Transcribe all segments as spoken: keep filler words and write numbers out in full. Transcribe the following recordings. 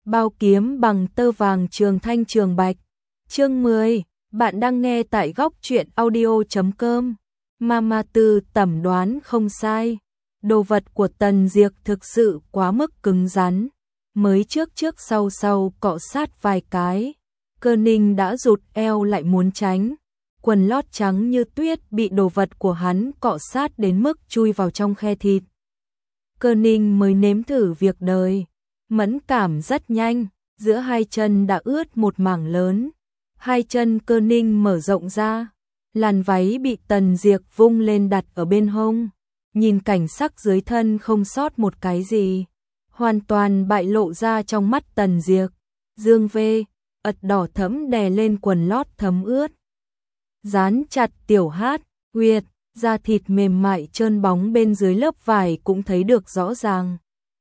Bao kiếm bằng tơ vàng trường thanh trường bạch. Chương mười, bạn đang nghe tại góc truyện audio chấm com. Mama Tư tẩm đoán không sai. Đồ vật của Tần Diệc thực sự quá mức cứng rắn. Mới trước trước sau sau cọ sát vài cái. Cơ Ninh đã rụt eo lại muốn tránh. Quần lót trắng như tuyết bị đồ vật của hắn cọ sát đến mức chui vào trong khe thịt. Cơ Ninh mới nếm thử việc đời. Mẫn cảm rất nhanh, giữa hai chân đã ướt một mảng lớn. Hai chân Cơ Ninh mở rộng ra, làn váy bị Tần Diệc vung lên đặt ở bên hông. Nhìn cảnh sắc dưới thân không sót một cái gì, hoàn toàn bại lộ ra trong mắt Tần Diệc. Dương vê, ật đỏ thẫm đè lên quần lót thấm ướt. Dán chặt tiểu hát, huyệt, da thịt mềm mại trơn bóng bên dưới lớp vải cũng thấy được rõ ràng.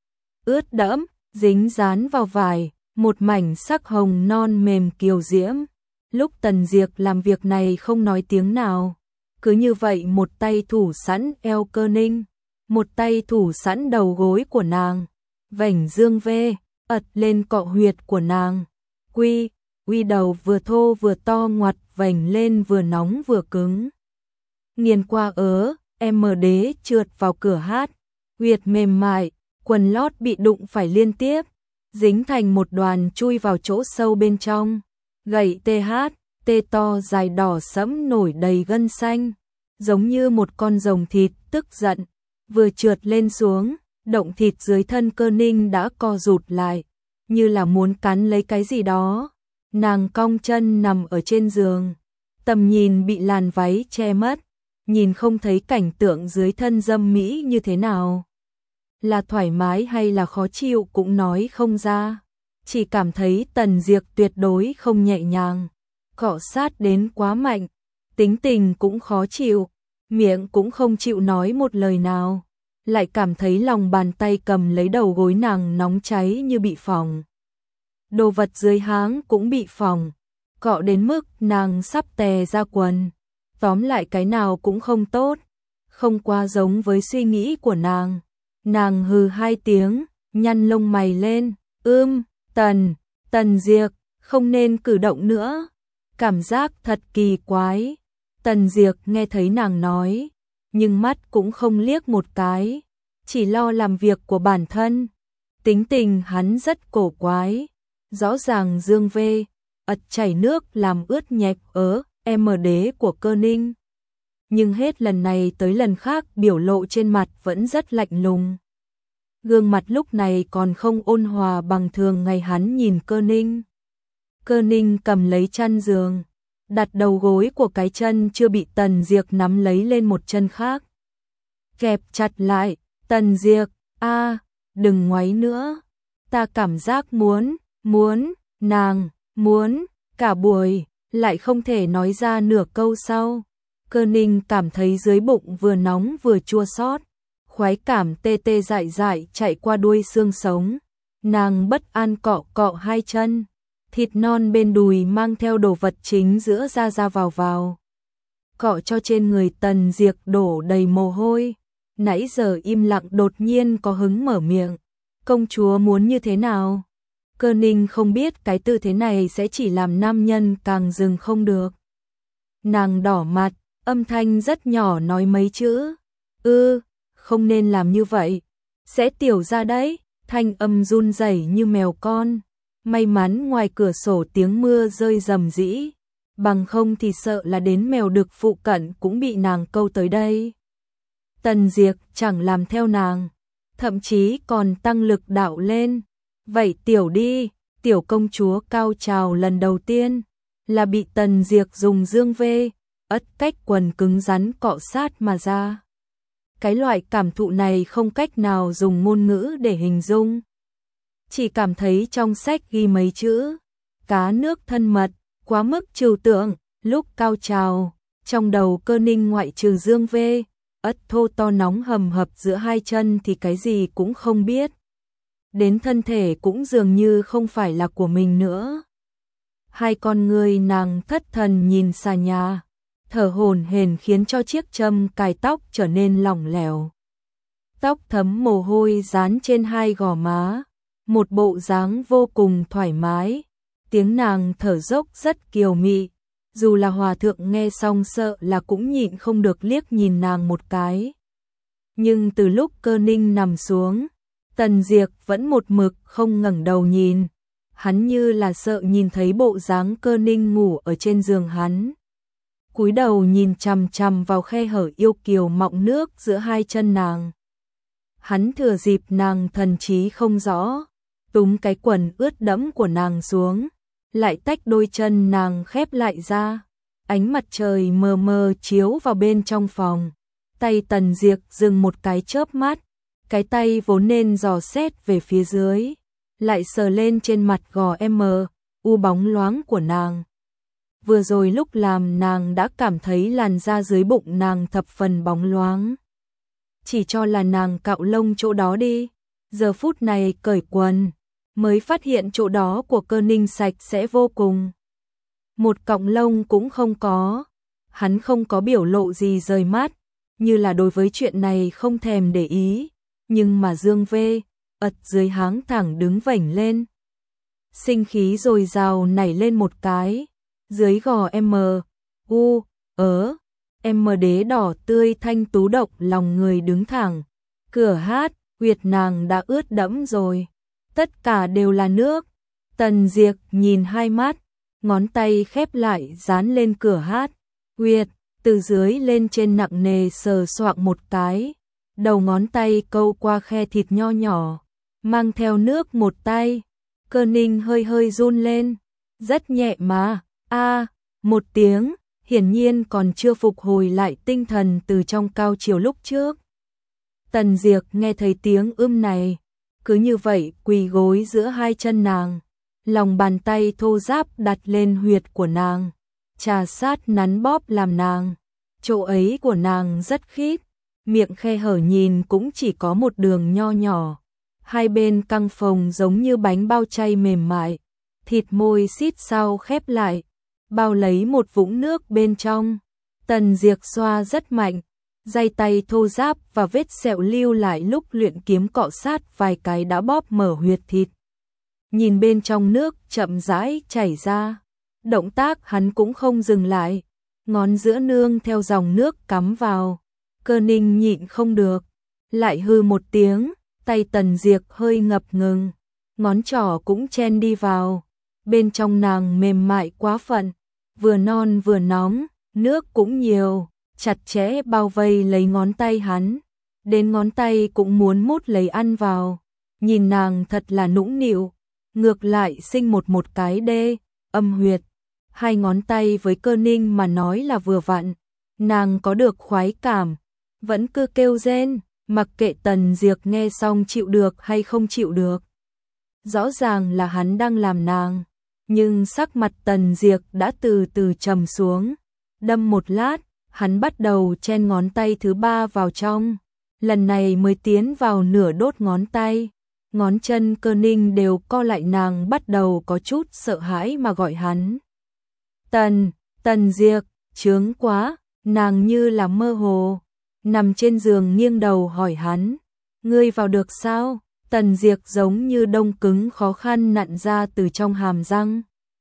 Ướt đẫm, dính dán vào vải, một mảnh sắc hồng non mềm kiều diễm. Lúc Tần Diệc làm việc này không nói tiếng nào, cứ như vậy một tay thủ sẵn eo Cơ Ninh, một tay thủ sẵn đầu gối của nàng, vảnh dương vê, ật lên cọ huyệt của nàng. Quy, uy đầu vừa thô vừa to ngoặt vảnh lên vừa nóng vừa cứng. Nghiền qua ớ, em mờ đế trượt vào cửa hát, huyệt mềm mại, quần lót bị đụng phải liên tiếp, dính thành một đoàn chui vào chỗ sâu bên trong. Gậy tê hát, tê to dài đỏ sẫm nổi đầy gân xanh, giống như một con rồng thịt tức giận, vừa trượt lên xuống, động thịt dưới thân Cơ Ninh đã co rụt lại, như là muốn cắn lấy cái gì đó. Nàng cong chân nằm ở trên giường, tầm nhìn bị làn váy che mất, nhìn không thấy cảnh tượng dưới thân dâm mỹ như thế nào. Là thoải mái hay là khó chịu cũng nói không ra, chỉ cảm thấy Tần Diệc tuyệt đối không nhẹ nhàng, cọ sát đến quá mạnh, tính tình cũng khó chịu, miệng cũng không chịu nói một lời nào, lại cảm thấy lòng bàn tay cầm lấy đầu gối nàng nóng cháy như bị phỏng. Đồ vật dưới háng cũng bị phỏng, cọ đến mức nàng sắp tè ra quần. Tóm lại cái nào cũng không tốt, không quá giống với suy nghĩ của nàng. Nàng hừ hai tiếng, nhăn lông mày lên, ưm, Tần, Tần Diệc, không nên cử động nữa. Cảm giác thật kỳ quái. Tần Diệc nghe thấy nàng nói, nhưng mắt cũng không liếc một cái, chỉ lo làm việc của bản thân. Tính tình hắn rất cổ quái, rõ ràng dương vê, ật chảy nước làm ướt nhẹp ớ, em đế của Cơ Ninh. Nhưng hết lần này tới lần khác biểu lộ trên mặt vẫn rất lạnh lùng. Gương mặt lúc này còn không ôn hòa bằng thường ngày hắn nhìn Cơ Ninh. Cơ Ninh cầm lấy chăn giường, đặt đầu gối của cái chân chưa bị Tần Diệc nắm lấy lên một chân khác. Kẹp chặt lại, Tần Diệc, a, đừng ngoáy nữa. Ta cảm giác muốn, muốn, nàng, muốn, cả buổi, lại không thể nói ra nửa câu sau. Cơ Ninh cảm thấy dưới bụng vừa nóng vừa chua xót, khoái cảm tê tê dại dại chạy qua đuôi xương sống. Nàng bất an cọ cọ hai chân, thịt non bên đùi mang theo đồ vật chính giữa ra ra vào vào. Cọ cho trên người Tần Diệc đổ đầy mồ hôi. Nãy giờ im lặng đột nhiên có hứng mở miệng. Công chúa muốn như thế nào? Cơ Ninh không biết cái tư thế này sẽ chỉ làm nam nhân càng dừng không được. Nàng đỏ mặt, âm thanh rất nhỏ nói mấy chữ. Ư, không nên làm như vậy. Sẽ tiểu ra đấy, thanh âm run rẩy như mèo con. May mắn ngoài cửa sổ tiếng mưa rơi rầm rĩ. Bằng không thì sợ là đến mèo đực phụ cận cũng bị nàng câu tới đây. Tần Diệc chẳng làm theo nàng, thậm chí còn tăng lực đạo lên. Vậy tiểu đi, tiểu công chúa cao trào lần đầu tiên là bị Tần Diệc dùng dương vê, ất cách quần cứng rắn cọ sát mà ra. Cái loại cảm thụ này không cách nào dùng ngôn ngữ để hình dung. Chỉ cảm thấy trong sách ghi mấy chữ, cá nước thân mật, quá mức trừu tượng, lúc cao trào, trong đầu Cơ Ninh ngoại trừ dương vê, ất thô to nóng hầm hập giữa hai chân thì cái gì cũng không biết. Đến thân thể cũng dường như không phải là của mình nữa. Hai con người nàng thất thần nhìn xà nhà, thở hổn hển khiến cho chiếc châm cài tóc trở nên lỏng lẻo. Tóc thấm mồ hôi dán trên hai gò má, một bộ dáng vô cùng thoải mái, tiếng nàng thở dốc rất kiều mị, dù là hòa thượng nghe xong sợ là cũng nhịn không được liếc nhìn nàng một cái. Nhưng từ lúc Cơ Ninh nằm xuống, Tần Diệp vẫn một mực không ngẩng đầu nhìn, hắn như là sợ nhìn thấy bộ dáng Cơ Ninh ngủ ở trên giường hắn. Cúi đầu nhìn chằm chằm vào khe hở yêu kiều mọng nước giữa hai chân nàng. Hắn thừa dịp nàng thần trí không rõ, túm cái quần ướt đẫm của nàng xuống, lại tách đôi chân nàng khép lại ra. Ánh mặt trời mờ mờ chiếu vào bên trong phòng, tay Tần Diệp dừng một cái chớp mắt, cái tay vốn nên dò xét về phía dưới, lại sờ lên trên mặt gò em u bóng loáng của nàng. Vừa rồi lúc làm nàng đã cảm thấy làn da dưới bụng nàng thập phần bóng loáng. Chỉ cho là nàng cạo lông chỗ đó đi, giờ phút này cởi quần, mới phát hiện chỗ đó của Cơ Ninh sạch sẽ vô cùng. Một cọng lông cũng không có, hắn không có biểu lộ gì rời mắt, như là đối với chuyện này không thèm để ý, nhưng mà Dương Vê, ật dưới háng thẳng đứng vảnh lên. Sinh khí dồi dào nảy lên một cái, dưới gò M, U, ớ, M đế đỏ tươi thanh tú độc lòng người đứng thẳng. Cửa hát, huyệt nàng đã ướt đẫm rồi, tất cả đều là nước. Tần Diệp nhìn hai mắt, ngón tay khép lại dán lên cửa hát, huyệt, từ dưới lên trên nặng nề sờ soạng một cái, đầu ngón tay câu qua khe thịt nho nhỏ, mang theo nước một tay. Cơ Ninh hơi hơi run lên, rất nhẹ mà, a một tiếng, hiển nhiên còn chưa phục hồi lại tinh thần từ trong cao chiều lúc trước. Tần Diệp nghe thấy tiếng ưm này, cứ như vậy quỳ gối giữa hai chân nàng, lòng bàn tay thô ráp đặt lên huyệt của nàng, trà sát nắn bóp làm nàng. Chỗ ấy của nàng rất khít, miệng khe hở nhìn cũng chỉ có một đường nho nhỏ, hai bên căng phồng giống như bánh bao chay mềm mại, thịt môi xít sao khép lại, bao lấy một vũng nước bên trong. Tần Diệp xoa rất mạnh, day tay thô ráp và vết sẹo lưu lại lúc luyện kiếm cọ sát vài cái đã bóp mở huyệt thịt. Nhìn bên trong nước chậm rãi chảy ra, động tác hắn cũng không dừng lại, ngón giữa nương theo dòng nước cắm vào. Cơ Ninh nhịn không được, lại hư một tiếng, tay Tần Diệp hơi ngập ngừng, ngón trỏ cũng chen đi vào. Bên trong nàng mềm mại quá phận, vừa non vừa nóng, nước cũng nhiều, chặt chẽ bao vây lấy ngón tay hắn, đến ngón tay cũng muốn mút lấy ăn vào. Nhìn nàng thật là nũng nịu, ngược lại sinh một một cái đê, âm huyệt. Hai ngón tay với Cơ Ninh mà nói là vừa vặn, nàng có được khoái cảm, vẫn cứ kêu rên, mặc kệ Tần Diệp nghe xong chịu được hay không chịu được. Rõ ràng là hắn đang làm nàng, nhưng sắc mặt Tần Diệp đã từ từ trầm xuống. Đâm một lát, hắn bắt đầu chen ngón tay thứ ba vào trong, lần này mới tiến vào nửa đốt ngón tay. Ngón chân Cơ Ninh đều co lại, nàng bắt đầu có chút sợ hãi mà gọi hắn. Tần, Tần Diệp, chướng quá, nàng như là mơ hồ, nằm trên giường nghiêng đầu hỏi hắn, ngươi vào được sao? Tần Diệp giống như đông cứng khó khăn nặn ra từ trong hàm răng.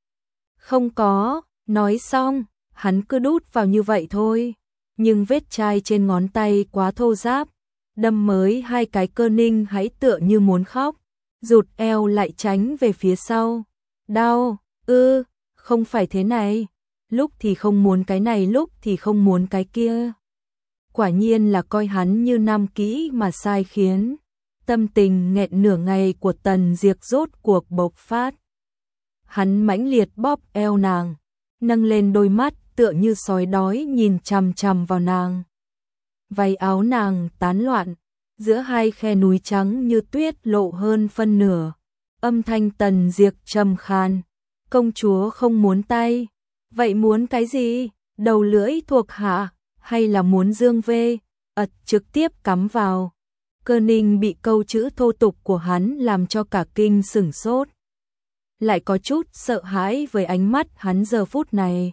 Không có, nói xong, hắn cứ đút vào như vậy thôi, nhưng vết chai trên ngón tay quá thô ráp, đâm mới hai cái. Cơ Ninh hãy tựa như muốn khóc, rụt eo lại tránh về phía sau. Đau, ư, không phải thế này, lúc thì không muốn cái này, lúc thì không muốn cái kia. Quả nhiên là coi hắn như nam kỹ mà sai khiến. Tâm tình nghẹn nửa ngày của Tần Diệp rốt cuộc bộc phát. Hắn mãnh liệt bóp eo nàng, nâng lên đôi mắt tựa như sói đói nhìn chằm chằm vào nàng. Váy áo nàng tán loạn, giữa hai khe núi trắng như tuyết lộ hơn phân nửa. Âm thanh Tần Diệp trầm khan, công chúa không muốn tay, vậy muốn cái gì? Đầu lưỡi thuộc hạ, hay là muốn Dương Vê, ật trực tiếp cắm vào. Cơ Ninh bị câu chữ thô tục của hắn làm cho cả kinh sửng sốt, lại có chút sợ hãi với ánh mắt hắn giờ phút này.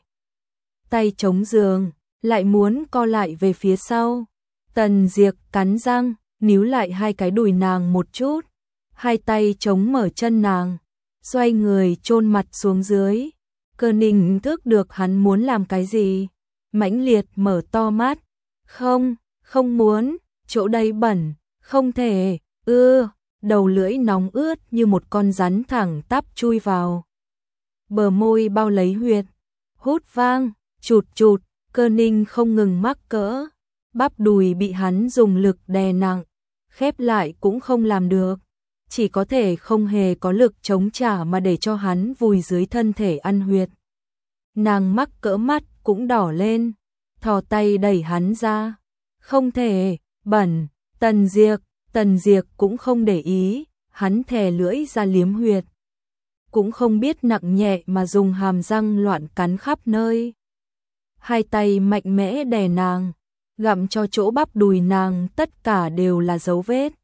Tay chống giường, lại muốn co lại về phía sau. Tần Diệp cắn răng, níu lại hai cái đùi nàng một chút, hai tay chống mở chân nàng, xoay người chôn mặt xuống dưới. Cơ Ninh thức được hắn muốn làm cái gì, mãnh liệt mở to mắt. Không, không muốn, chỗ đây bẩn, không thể, ư, đầu lưỡi nóng ướt như một con rắn thẳng tắp chui vào. Bờ môi bao lấy huyệt, hút vang, chụt chụt, Cơ Ninh không ngừng mắc cỡ, bắp đùi bị hắn dùng lực đè nặng, khép lại cũng không làm được, chỉ có thể không hề có lực chống trả mà để cho hắn vùi dưới thân thể ăn huyệt. Nàng mắc cỡ mắt cũng đỏ lên, thò tay đẩy hắn ra. Không thể, bẩn, Tần Diệp, Tần Diệp cũng không để ý, hắn thè lưỡi ra liếm huyệt. Cũng không biết nặng nhẹ mà dùng hàm răng loạn cắn khắp nơi. Hai tay mạnh mẽ đè nàng, gặm cho chỗ bắp đùi nàng tất cả đều là dấu vết.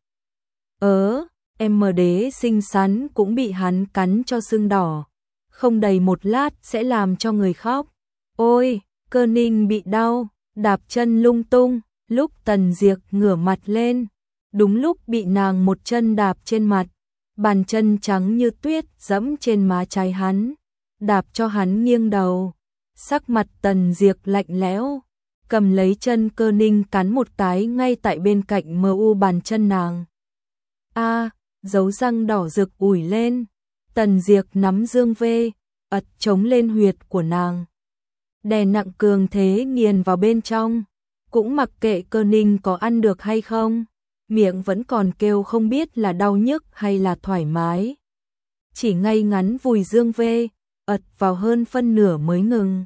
Ớ, em mờ đế xinh xắn cũng bị hắn cắn cho sưng đỏ. Không đầy một lát sẽ làm cho người khóc. Ôi, Cơ Ninh bị đau, đạp chân lung tung, lúc Tần Diệp ngửa mặt lên, đúng lúc bị nàng một chân đạp trên mặt, bàn chân trắng như tuyết dẫm trên má trái hắn, đạp cho hắn nghiêng đầu. Sắc mặt Tần Diệp lạnh lẽo, cầm lấy chân Cơ Ninh cắn một cái ngay tại bên cạnh mờ u bàn chân nàng. A, dấu răng đỏ rực ủi lên. Tần Diệp nắm dương vê, ật chống lên huyệt của nàng. Đè nặng cường thế nghiền vào bên trong, cũng mặc kệ Cơ Ninh có ăn được hay không, miệng vẫn còn kêu không biết là đau nhức hay là thoải mái. Chỉ ngay ngắn vùi dương vê, ật vào hơn phân nửa mới ngừng.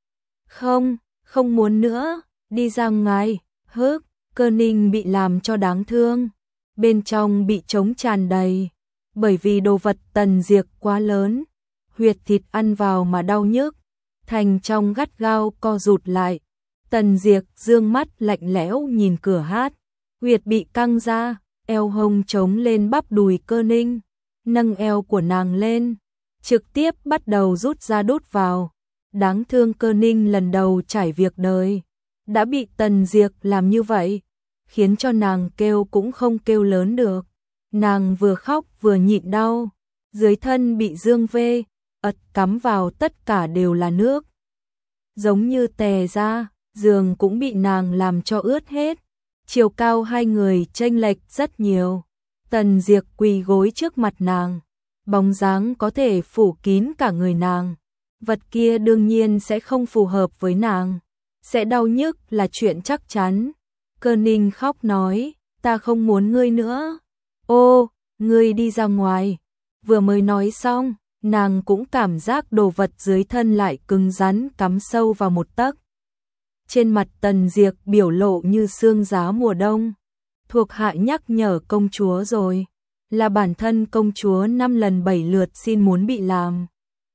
Không, không muốn nữa, đi ra ngoài, hức, Cơ Ninh bị làm cho đáng thương, bên trong bị trống tràn đầy. Bởi vì đồ vật Tần Diệp quá lớn, huyệt thịt ăn vào mà đau nhức, thành trong gắt gao co rụt lại. Tần Diệp dương mắt lạnh lẽo nhìn cửa hát, huyệt bị căng ra, eo hông chống lên bắp đùi Cơ Ninh, nâng eo của nàng lên, trực tiếp bắt đầu rút ra đút vào. Đáng thương Cơ Ninh lần đầu trải việc đời, đã bị Tần Diệp làm như vậy, khiến cho nàng kêu cũng không kêu lớn được. Nàng vừa khóc vừa nhịn đau, dưới thân bị dương vê, ật cắm vào tất cả đều là nước. Giống như tè ra, giường cũng bị nàng làm cho ướt hết. Chiều cao hai người chênh lệch rất nhiều. Tần Diệp quỳ gối trước mặt nàng, bóng dáng có thể phủ kín cả người nàng. Vật kia đương nhiên sẽ không phù hợp với nàng, sẽ đau nhức là chuyện chắc chắn. Cơ Ninh khóc nói, ta không muốn ngươi nữa. Ô, ngươi đi ra ngoài. Vừa mới nói xong, nàng cũng cảm giác đồ vật dưới thân lại cứng rắn cắm sâu vào một tấc. Trên mặt Tần Diệp biểu lộ như sương giá mùa đông. Thuộc hạ nhắc nhở công chúa rồi, là bản thân công chúa năm lần bảy lượt xin muốn bị làm.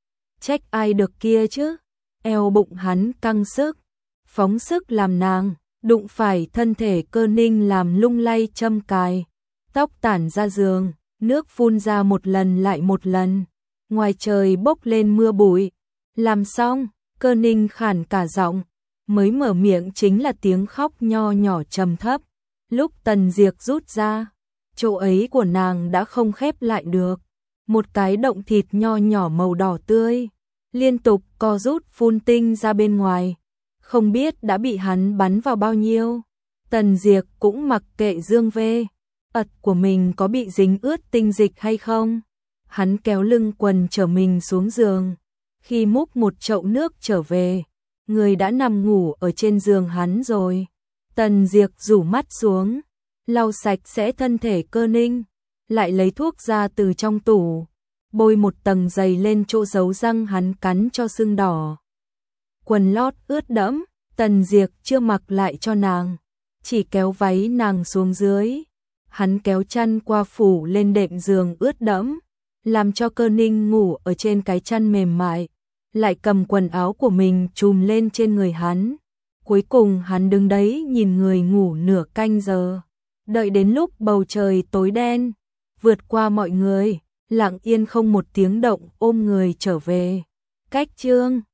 Trách ai được kia chứ? Eo bụng hắn căng sức, phóng sức làm nàng, đụng phải thân thể Cơ Ninh làm lung lay châm cài. Tóc tản ra giường, nước phun ra một lần lại một lần. Ngoài trời bốc lên mưa bụi. Làm xong, Cơ Ninh khản cả giọng, mới mở miệng chính là tiếng khóc nho nhỏ trầm thấp. Lúc Tần Diệp rút ra, chỗ ấy của nàng đã không khép lại được. Một cái động thịt nho nhỏ màu đỏ tươi, liên tục co rút phun tinh ra bên ngoài. Không biết đã bị hắn bắn vào bao nhiêu. Tần Diệp cũng mặc kệ dương vê, ật của mình có bị dính ướt tinh dịch hay không. Hắn kéo lưng quần trở mình xuống giường. Khi múc một chậu nước trở về, người đã nằm ngủ ở trên giường hắn rồi. Tần Diệp rủ mắt xuống, lau sạch sẽ thân thể Cơ Ninh, lại lấy thuốc ra từ trong tủ, bôi một tầng dày lên chỗ dấu răng hắn cắn cho sưng đỏ. Quần lót ướt đẫm, Tần Diệp chưa mặc lại cho nàng, chỉ kéo váy nàng xuống dưới. Hắn kéo chăn qua phủ lên đệm giường ướt đẫm, làm cho Cơ Ninh ngủ ở trên cái chăn mềm mại, lại cầm quần áo của mình trùm lên trên người hắn. Cuối cùng hắn đứng đấy nhìn người ngủ nửa canh giờ, đợi đến lúc bầu trời tối đen, vượt qua mọi người, lặng yên không một tiếng động ôm người trở về. Cách chương